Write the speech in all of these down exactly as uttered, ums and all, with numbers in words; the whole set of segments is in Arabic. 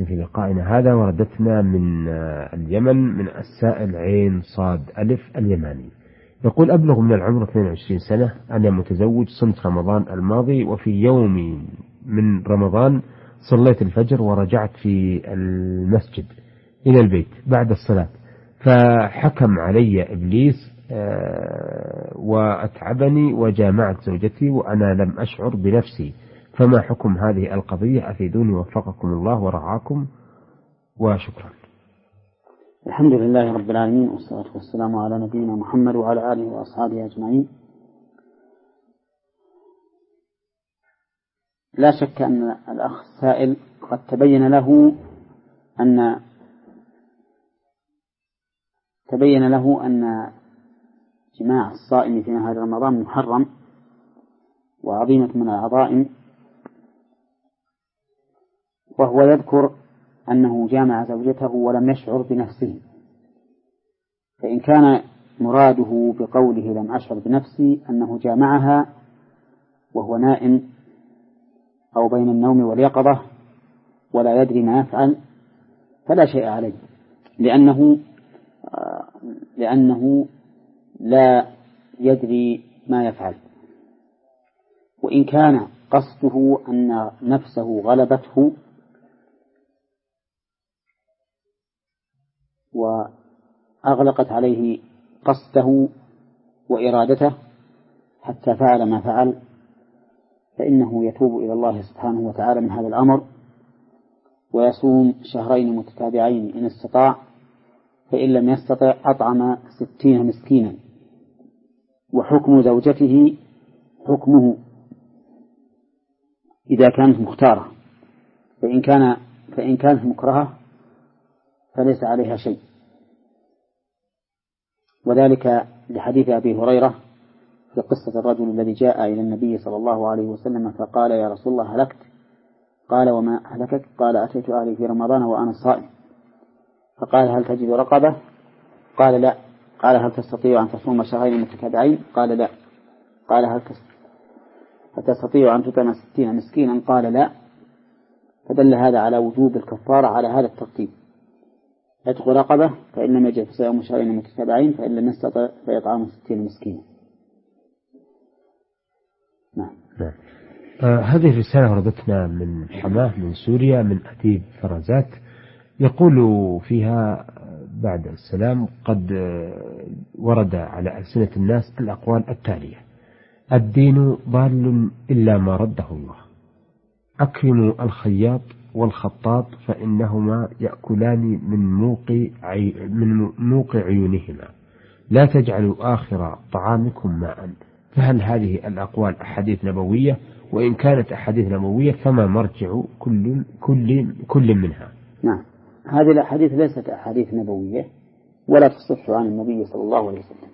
في لقائنا هذا. وردتنا من اليمن من السائل عين صاد ألف اليماني، يقول: أبلغ من العمر اثنين وعشرين سنة، أنا متزوج، صمت رمضان الماضي، وفي يوم من رمضان صليت الفجر ورجعت في المسجد إلى البيت بعد الصلاة، فحكم علي إبليس وأتعبني وجامعت زوجتي وأنا لم أشعر بنفسي، فما حكم هذه القضية؟ أفيدوني وفقكم الله ورعاكم، وشكرا. الحمد لله رب العالمين، والصلاة والسلام على نبينا محمد وعلى آله وأصحابه أجمعين. لا شك أن الأخ السائل قد تبين له أن تبين له أن جماع الصائم في نهار رمضان محرم وعظيمة من العظائم، وهو يذكر أنه جامع زوجته ولم يشعر بنفسه، فإن كان مراده بقوله لم أشعر بنفسي أنه جامعها وهو نائم أو بين النوم واليقظة ولا يدري ما يفعل فلا شيء عليه، لأنه لأنه لا يدري ما يفعل. وإن كان قصده أن نفسه غلبته وأغلقت عليه قصده وإرادته حتى فعل ما فعل، فإنه يتوب إلى الله سبحانه وتعالى من هذا الأمر، ويصوم شهرين متتابعين إن استطاع، فإن لم يستطع أطعم ستين مسكينا. وحكم زوجته حكمه إذا كانت مختارة، فإن كان فإن كانت مكرهة فليس عليها شيء، وذلك لحديث أبي هريرة في قصة الرجل الذي جاء إلى النبي صلى الله عليه وسلم فقال: يا رسول الله هلكت. قال: وما أهلكك؟ قال: أتيت أهلي في رمضان وأنا صائم. فقال: هل تجد رقبة؟ قال: لا. قال: هل تستطيع أن تصوم شهرين متتابعين؟ قال: لا. قال: هل تستطيع أن تطعم ستين مسكينا؟ قال: لا. فدل هذا على وجوب الكفارة على هذا الترتيب: عتق رقبة فإن لم يجد فصيام شهرين متتابعين، فإن لم يستطع فإطعام ستين مسكينا. نعم. نعم. آه هذه الرسالة وردتنا من حماه من سوريا من أديب فرزات، يقول فيها بعد السلام: قد ورد على ألسنة الناس الأقوال التالية: الدين ضال إلا ما رده الله، أكرموا الخياط والخطاط فإنهما يأكلان من موقع عي... من موقع عيونهما، لا تجعلوا آخر طعامكم ماء. فهل هذه الأقوال أحاديث نبوية؟ وإن كانت أحاديث نبوية فما مرجع كل كل كل منها؟ نعم، هذه الأحاديث ليست أحاديث نبوية ولا تصح عن النبي صلى الله عليه وسلم.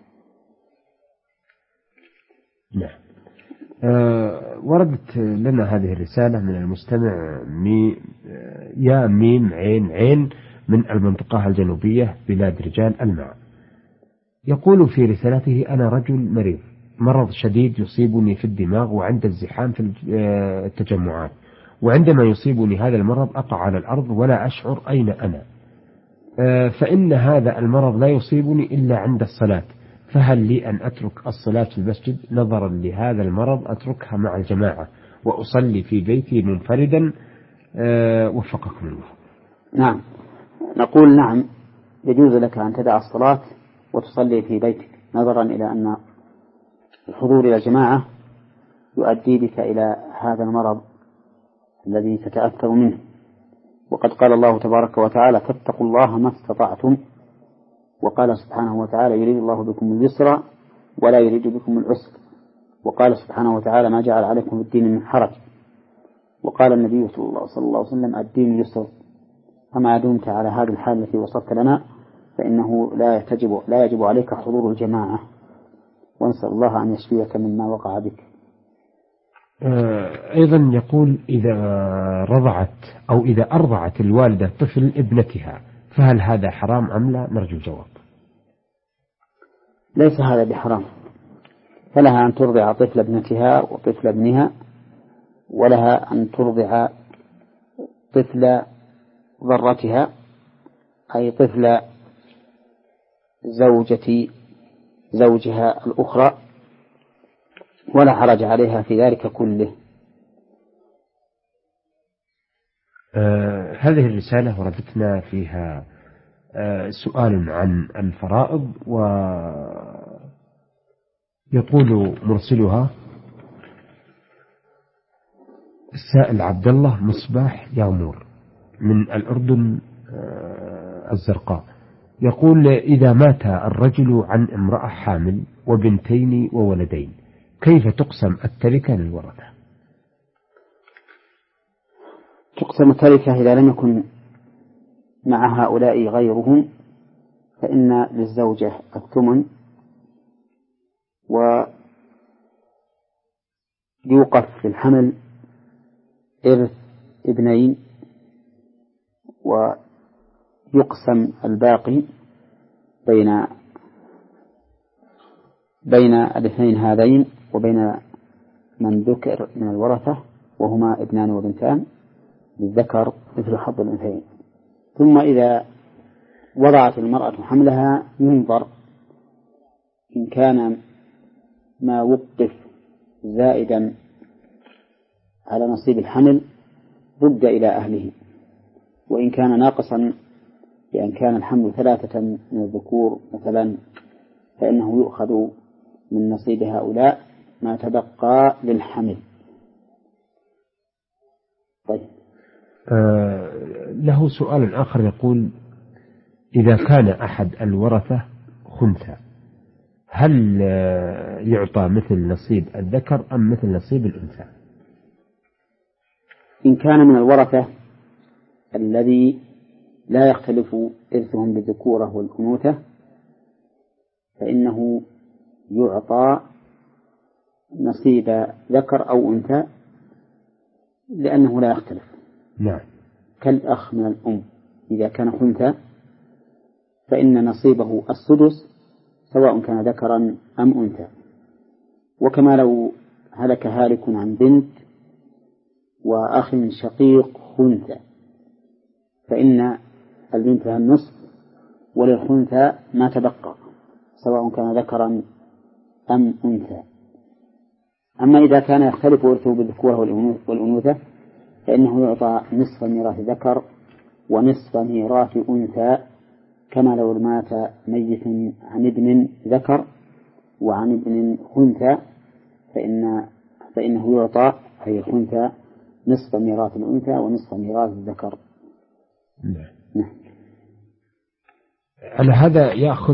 نعم. أه وردت لنا هذه الرسالة من المستمع مي يا ميم عين عين من المنطقة الجنوبية بلاد رجال الماء، يقول في رسالته: أنا رجل مريض، مرض شديد يصيبني في الدماغ وعند الزحام في التجمعات، وعندما يصيبني هذا المرض أقع على الأرض ولا أشعر أين أنا، فإن هذا المرض لا يصيبني إلا عند الصلاة، فهل لي أن أترك الصلاة في المسجد نظرا لهذا المرض؟ أتركها مع الجماعة وأصلي في بيتي منفردا؟ وفقكم الله. نعم، نقول نعم، يجوز لك أن تدع الصلاة وتصلي في بيتك، نظرا إلى أن الحضور إلى الجماعة يؤدي بك إلى هذا المرض الذي تتأثر منه. وقد قال الله تبارك وتعالى: فاتقوا الله ما استطعتم. وقال سبحانه وتعالى: يريد الله بكم اليسر ولا يريد بكم العسر. وقال سبحانه وتعالى: ما جعل عليكم في الدين من حرج. وقال النبي صلى الله عليه وسلم: الدين يسر. فما دمت على هذه الحالة التي وصفت لنا فإنه لا يجب لا يجب عليك حضور الجماعة، ونسأل الله أن يشفيك مما وقع بك. أيضا يقول: إذا رضعت أو إذا أرضعت الوالدة طفل ابنتها فهل هذا حرام أم لا؟ نرجو الجواب. ليس هذا بحرام، فلها أن ترضع طفل ابنتها وطفل ابنها، ولها أن ترضع طفل ضرتها أي طفل زوجة زوجها الأخرى، ولا حرج عليها في ذلك كله. آه هذه الرسالة وردتنا فيها آه سؤال عن الفرائض، ويقول مرسلها: السائل عبد الله مصباح يامور من الأردن آه الزرقاء، يقول: إذا مات الرجل عن امرأة حامل وبنتين وولدين كيف تقسم التركة للورثة؟ تقسم التركة إذا لم يكن مع هؤلاء غيرهم، فإن للزوجة الثمن، ويوقف للحمل إرث ابنين، ويقسم الباقي بين بين الاثنين هذين وبين من ذكر من الورثة، وهما ابنان وبنتان، للذكر مثل حظ الأنثيين. ثم إذا وضعت المرأة حملها ينظر إن كان ما وقف زائدا على نصيب الحمل رد إلى أهله، وإن كان ناقصا بأن كان الحمل ثلاثة من الذكور مثلا فإنه يؤخذ من نصيب هؤلاء ما تبقى للحمل. طيب. آه له سؤال آخر يقول: إذا كان أحد الورثة خنثى هل يعطى مثل نصيب الذكر أم مثل نصيب الأنثى؟ إن كان من الورثة الذي لا يختلف إرثهم بالذكورة والأنوثة فإنه يعطى نصيب ذكر أو أنثى، لأنه لا يختلف. نعم. كالأخ من الأم إذا كان خنثى فإن نصيبه السدس سواء كان ذكرا أم أنثى. وكما لو هلك هالك عن بنت وأخ شقيق خنثى فإن البنت لها النصف وللخنثى ما تبقى سواء كان ذكرا أم أنثى. أما إذا كان يختلف ورثه بالذكورة والأنوثة فإنه يعطى نصف ميراث ذكر ونصف ميراث أنثى، كما لو مات ميت عن ابن ذكر وعن ابن خنثى فإن فإنه يعطى أي الخنثى نصف ميراث الأنثى ونصف ميراث الذكر. نعم. على هذا يأخذ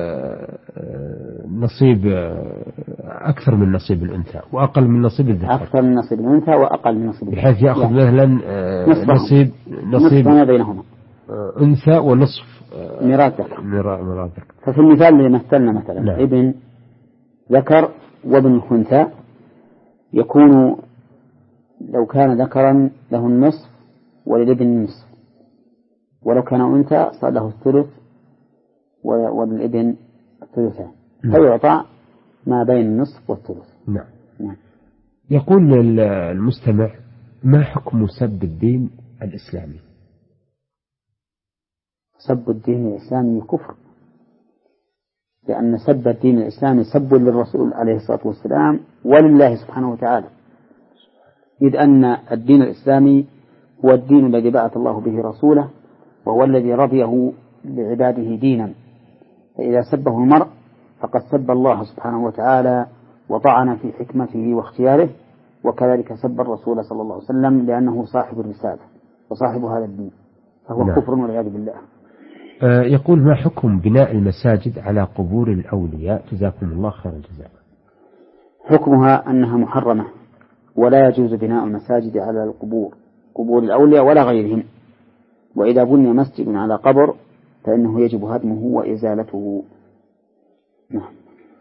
نصيب أكثر من نصيب الأنثى وأقل من نصيب الذكر. أكثر من نصيب الأنثى وأقل من نصيب الذكر، بحيث يأخذ مثلا نصيب نصيب ما بينهما أنثى ونصف ميراث ذكر. ميراث ذكر. ففي المثال اللي مثلنا مثلا نعم. ابن ذكر وابن خنثى يكون لو كان ذكرا له النصف وللابن النصف، ولو كان أنثى صار له الثلث وللابن الثلثان، فيعطى ما بين النصف والثلث. نعم. نعم. يقول المستمع: ما حكم سب الدين الإسلامي؟ سب الدين الإسلامي كفر، لأن سب الدين الإسلامي سب للرسول عليه الصلاة والسلام ولله سبحانه وتعالى، إذ أن الدين الإسلامي هو الدين الذي بعث الله به رسوله وهو الذي رضيه لعباده دينا، فإذا سبه المرء فقد سب الله سبحانه وتعالى وطعن في حكمته واختياره، وكذلك سب الرسول صلى الله عليه وسلم لأنه صاحب الرسالة وصاحب هذا الدين، فهو نعم. كفر والعياذ بالله. آه يقول: ما حكم بناء المساجد على قبور الأولياء؟ جزاكم الله خير الجزاء. حكمها أنها محرمة، ولا يجوز بناء المساجد على القبور، قبور الأولياء ولا غيرهم، وإذا بني مسجد على قبر فإنه يجب هدمه وإزالته. نعم.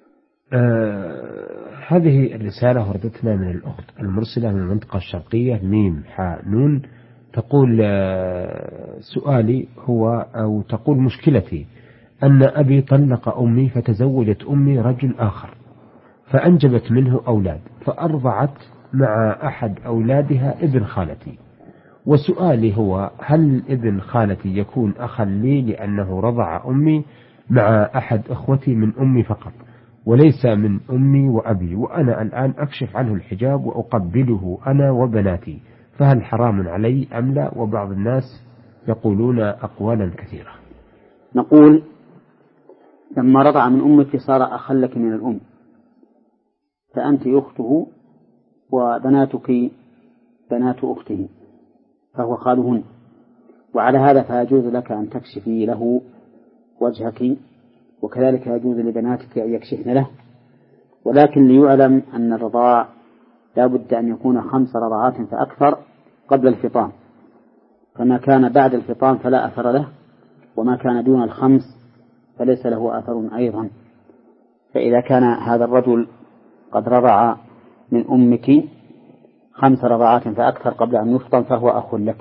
آه هذه الرسالة وردتنا من الأخت المرسلة من المنطقة الشرقية ميم حاء نون، تقول: آه سؤالي هو أو تقول مشكلتي أن أبي طلق أمي فتزوجت أمي رجل آخر فأنجبت منه أولاد، فأرضعت مع أحد أولادها ابن خالتي، وسؤالي هو: هل ابن خالتي يكون أخا لي لأنه رضع أمي مع أحد أخوتي من أمي فقط، وليس من أمي وأبي، وأنا الآن أكشف عنه الحجاب وأقبله أنا وبناتي، فهل حرام علي أم لا؟ وبعض الناس يقولون أقوالا كثيرة. نقول: لما رضع من أمك صار أخا لك من الأم، فأنت أخته وبناتك بنات أخته، فهو خالهن، وعلى هذا فيجوز لك أن تكشفي له وجهك، وكذلك يجوز لبناتك أن يكشفن له، ولكن ليعلم أن الرضاع لا بد أن يكون خمس رضعات فأكثر قبل الفطام، فما كان بعد الفطام فلا أثر له، وما كان دون الخمس فليس له أثر أيضا. فإذا كان هذا الرجل قد رضع من أمك خمس رضعات فأكثر قبل أن يفطم فهو أخ لك،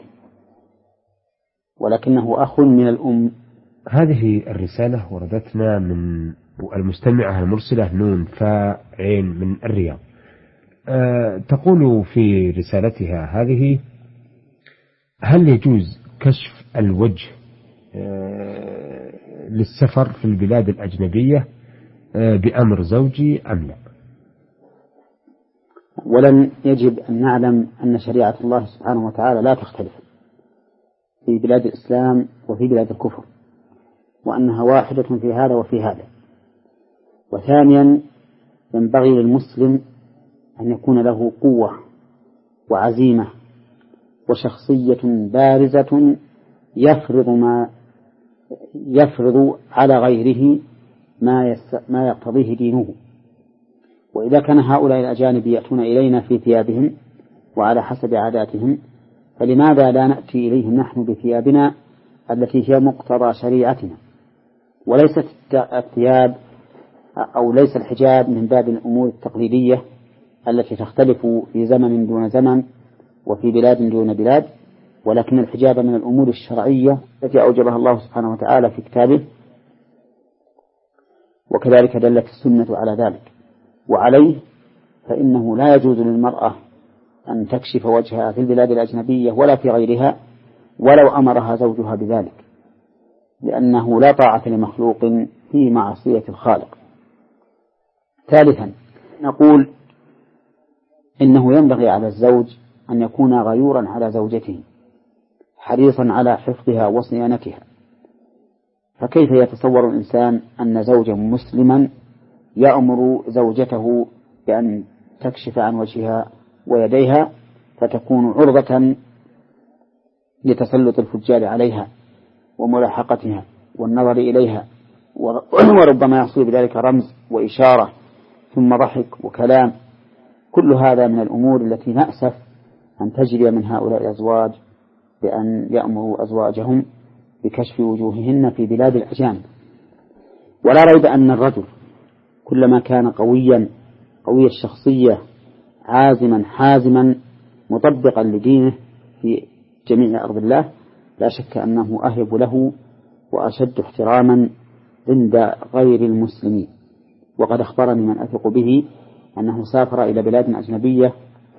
ولكنه أخ من الأم. هذه الرسالة وردتنا من المستمعة المرسلة نون فا عين من الرياض. أه تقول في رسالتها هذه: هل يجوز كشف الوجه أه للسفر في البلاد الأجنبية أه بأمر زوجي أم لا؟ ولن يجب أن نعلم أن شريعة الله سبحانه وتعالى لا تختلف في بلاد الإسلام وفي بلاد الكفر، وأنها واحدة في هذا وفي هذا. وثانيا، ينبغي للمسلم أن يكون له قوة وعزيمة وشخصية بارزة يفرض ما يفرض على غيره ما ما يقتضيه دينه. وإذا كان هؤلاء الأجانب يأتون إلينا في ثيابهم وعلى حسب عاداتهم، فلماذا لا نأتي إليهم نحن بثيابنا التي هي مقتضى شريعتنا؟ وليست الثياب أو ليس الحجاب من باب الأمور التقليدية التي تختلف في زمن دون زمن وفي بلاد دون بلاد، ولكن الحجاب من الأمور الشرعية التي أوجبها الله سبحانه وتعالى في كتابه، وكذلك دلت السنة على ذلك. وعليه فإنه لا يجوز للمرأة أن تكشف وجهها في البلاد الأجنبية ولا في غيرها ولو أمرها زوجها بذلك، لأنه لا طاعة لمخلوق في معصية الخالق. ثالثا، نقول إنه ينبغي على الزوج أن يكون غيورا على زوجته حريصا على حفظها وصيانتها. فكيف يتصور الإنسان أن زوجا مسلما يأمر زوجته بأن تكشف عن وجهها ويديها فتكون عرضة لتسلط الفجار عليها وملاحقتها والنظر إليها، وربما يحصل بذلك رمز وإشارة ثم ضحك وكلام. كل هذا من الأمور التي نأسف أن تجري من هؤلاء الأزواج بأن يأمروا أزواجهم بكشف وجوههن في بلاد الأجانب. ولا ريب أن الرجل كلما كان قويا قوي الشخصية عازما حازما مطبقا لدينه في جميع أرض الله، لا شك أنه أهب له وأشد احتراما عند غير المسلمين. وقد أخبرني من أثق به أنه سافر إلى بلاد أجنبية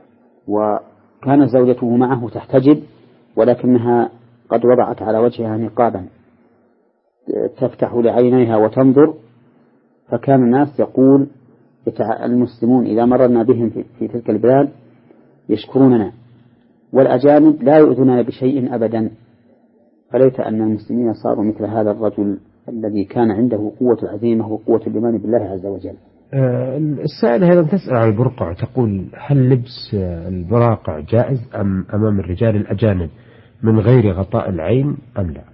وكانت زوجته معه تحتجب، ولكنها قد وضعت على وجهها نقابا تفتح لعينيها وتنظر، فكان الناس يقول المسلمون إذا مررنا بهم في تلك البلاد يشكروننا، والأجانب لا يؤذوننا بشيء أبدا. فليت أن المسلمين صاروا مثل هذا الرجل الذي كان عنده قوة العزيمة وقوة الإيمان بالله عز وجل. السائلة أيضا تسأل عن البرقع، تقول: هل لبس البراقع جائز أم أمام الرجال الأجانب من غير غطاء العين أم لا؟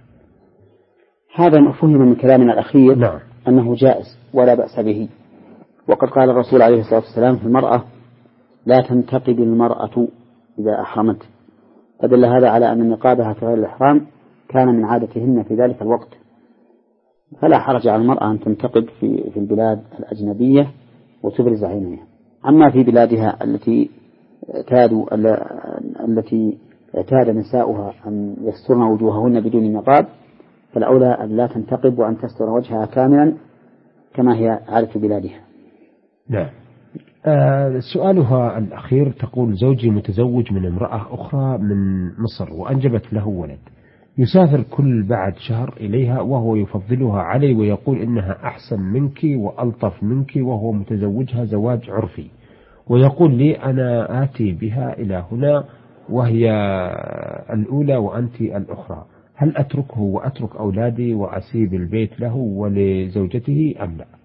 هذا مفهوم من كلامنا الأخير. نعم. أنه جائز ولا بأس به. وقد قال الرسول عليه الصلاة والسلام في المرأة: لا تنتقب المرأة إذا أحرمت، فدل هذا على أن نقابها في غير الإحرام كان من عادتهن في ذلك الوقت، فلا حرج على المرأة أن تنتقب في في البلاد الأجنبية وتبرز عينيها. أما في بلادها التي اعتادوا التي اعتاد نساؤها أن يسترن وجوههن بدون نقاب، فالأولى أن لا تنتقب وأن تستر وجهها كاملا كما هي عادة بلادها. نعم. آه سؤالها الأخير تقول: زوجي متزوج من امرأة أخرى من مصر وأنجبت له ولد، يسافر كل بعد شهر إليها وهو يفضلها علي ويقول إنها أحسن منك وألطف منك، وهو متزوجها زواج عرفي، ويقول لي أنا آتي بها إلى هنا وهي الأولى وأنت الأخرى، هل أتركه وأترك أولادي وأسيب البيت له ولزوجته أم لا؟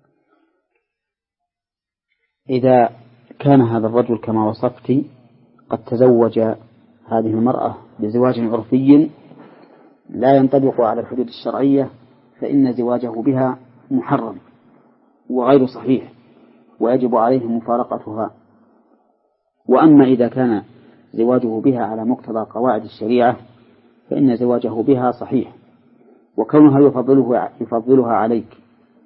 إذا كان هذا الرجل كما وصفت قد تزوج هذه المرأة بزواج عرفي لا ينطبق على الحدود الشرعية، فإن زواجه بها محرم وغير صحيح ويجب عليه مفارقتها. وأما إذا كان زواجه بها على مقتضى قواعد الشريعة فإن زواجه بها صحيح، وكونها يفضله يفضلها عليك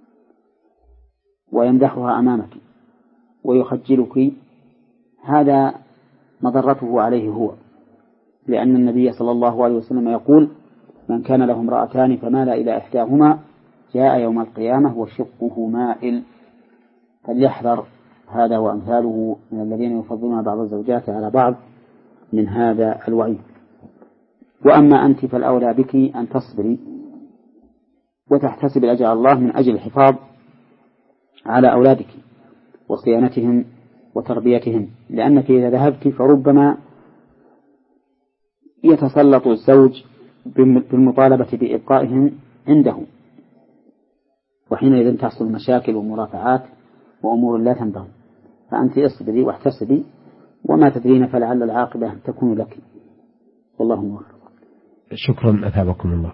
ويمدحها أمامك ويخجلك هذا مضرته عليه هو، لأن النبي صلى الله عليه وسلم يقول: من كان له امرأتان فمال إلى إحداهما جاء يوم القيامة وشقه مائل. فليحذر هذا وأمثاله من الذين يفضلون بعض الزوجات على بعض من هذا الوعيد. وأما أنت فالأولى بك أن تصبري وتحتسب الأجر الله من أجل الحفاظ على أولادك وصيانتهم وتربيتهم، لأنك إذا ذهبت فربما يتسلط الزوج بالمطالبة بإبقائهم عنده، وحينئذ تحصل مشاكل ومرافعات وأمور لا تنبغي. فأنت اصبري واحتسبي وما تدرين فلعل العاقبة تكون لك، والله موفق. شكرا أثابكم الله.